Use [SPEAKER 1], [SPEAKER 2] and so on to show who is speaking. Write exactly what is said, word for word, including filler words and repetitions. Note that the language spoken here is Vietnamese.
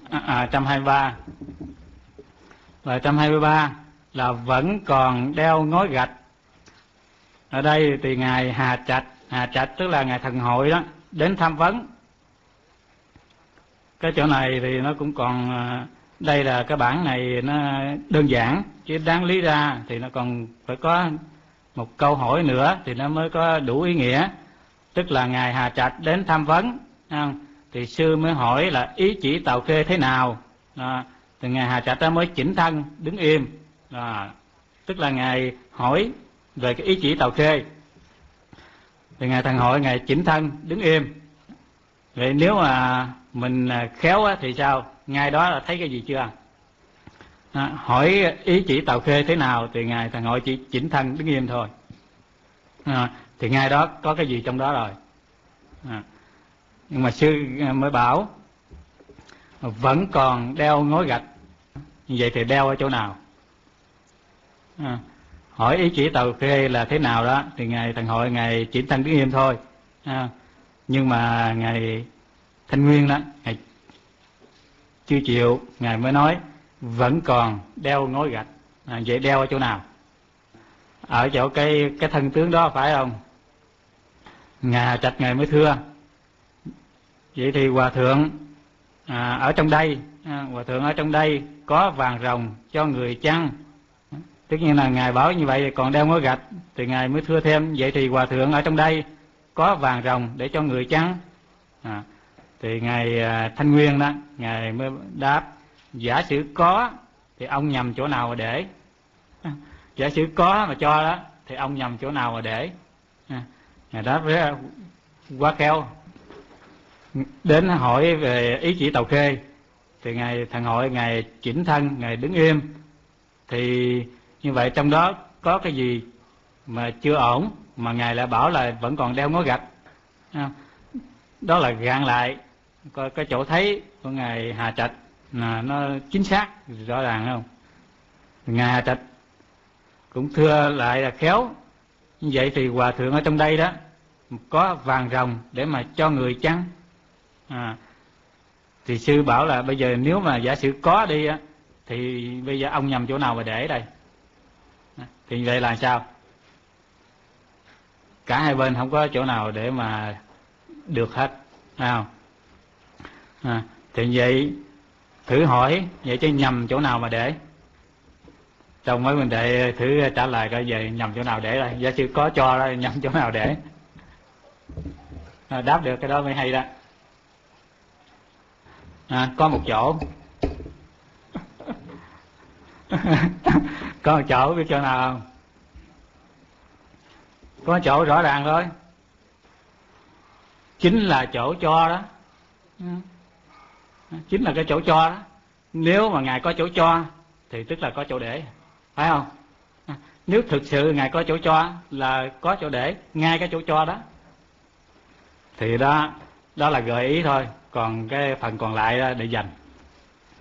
[SPEAKER 1] à, à, một trăm hai mươi ba. Và một trăm hai mươi ba là vẫn còn đeo ngói gạch. Ở đây thì ngài Hà Trạch, Hà Trạch tức là ngài Thần Hội đó, đến tham vấn. Cái chỗ này thì nó cũng còn, đây là cái bản này nó đơn giản, chứ đáng lý ra thì nó còn phải có một câu hỏi nữa thì nó mới có đủ ý nghĩa. Tức là ngài Hà Trạch đến tham vấn, không? Thì sư mới hỏi là ý chỉ Tào Khê thế nào. À, thì ngài Hà Trạch đó mới chỉnh thân đứng im. À, tức là ngài hỏi về cái ý chỉ Tào Khê, thì ngài Thần Hội ngài chỉnh thân đứng im. Vậy nếu mà mình khéo thì sao? Ngay đó là thấy cái gì chưa? À, hỏi ý chỉ Tào Khê thế nào thì ngài Thần Hội chỉ chỉnh thân đứng im thôi. À, thì ngay đó có cái gì trong đó rồi. À, nhưng mà sư mới bảo vẫn còn đeo ngói gạch. Như vậy thì đeo ở chỗ nào? À, hỏi ý chỉ Tào Khê là thế nào đó thì ngài Thần Hội ngài chỉnh thân đứng im thôi. À, nhưng mà ngài Thanh Nguyên đó, ngài chưa chịu, ngài mới nói vẫn còn đeo ngói gạch. À, vậy đeo ở chỗ nào? Ở chỗ cái cái thân tướng đó phải không? Ngài Hà Trạch ngài mới thưa vậy thì hòa thượng à, ở trong đây à, hòa thượng ở trong đây có vàng rồng cho người chăng? Tất nhiên là ngài bảo như vậy còn đeo ngói gạch, thì ngài mới thưa thêm vậy thì hòa thượng ở trong đây có vàng rồng để cho người chăng? À, thì ngài Thanh Nguyên đó, ngài mới đáp giả sử có thì ông nhầm chỗ nào mà để? À, giả sử có mà cho đó thì ông nhầm chỗ nào mà để? À, ngài đáp với quá khéo. Đến hỏi về ý chỉ Tào Khê thì ngài Thần Hội ngài chỉnh thân ngài đứng im. Thì như vậy trong đó có cái gì mà chưa ổn mà ngài lại bảo là vẫn còn đeo ngói gạch? À, đó là gạn lại coi cái chỗ thấy của ngài Hà Trạch là nó chính xác rõ ràng không? Ngài Hà Trạch cũng thưa lại là khéo. Như vậy thì hòa thượng ở trong đây đó có vàng rồng để mà cho người chăng? À, thì sư bảo là bây giờ nếu mà giả sử có đi á thì bây giờ ông nhầm chỗ nào mà để đây? À, thì vậy là sao? Cả hai bên không có chỗ nào để mà được hết, nào. À, thì vậy thử hỏi vậy chứ nhầm chỗ nào mà để? Trong mấy vấn đề thử trả lời coi về nhầm chỗ nào để đây. Giả sử có cho đó nhầm chỗ nào để? À, đáp được cái đó mới hay đó. À, có một chỗ có một chỗ biết chỗ nào không? Có một chỗ rõ ràng thôi, chính là chỗ cho đó. Chính là cái chỗ cho đó. Nếu mà ngài có chỗ cho thì tức là có chỗ để, phải không? Nếu thực sự ngài có chỗ cho là có chỗ để ngay cái chỗ cho đó. Thì đó đó là gợi ý thôi, còn cái phần còn lại đó để dành.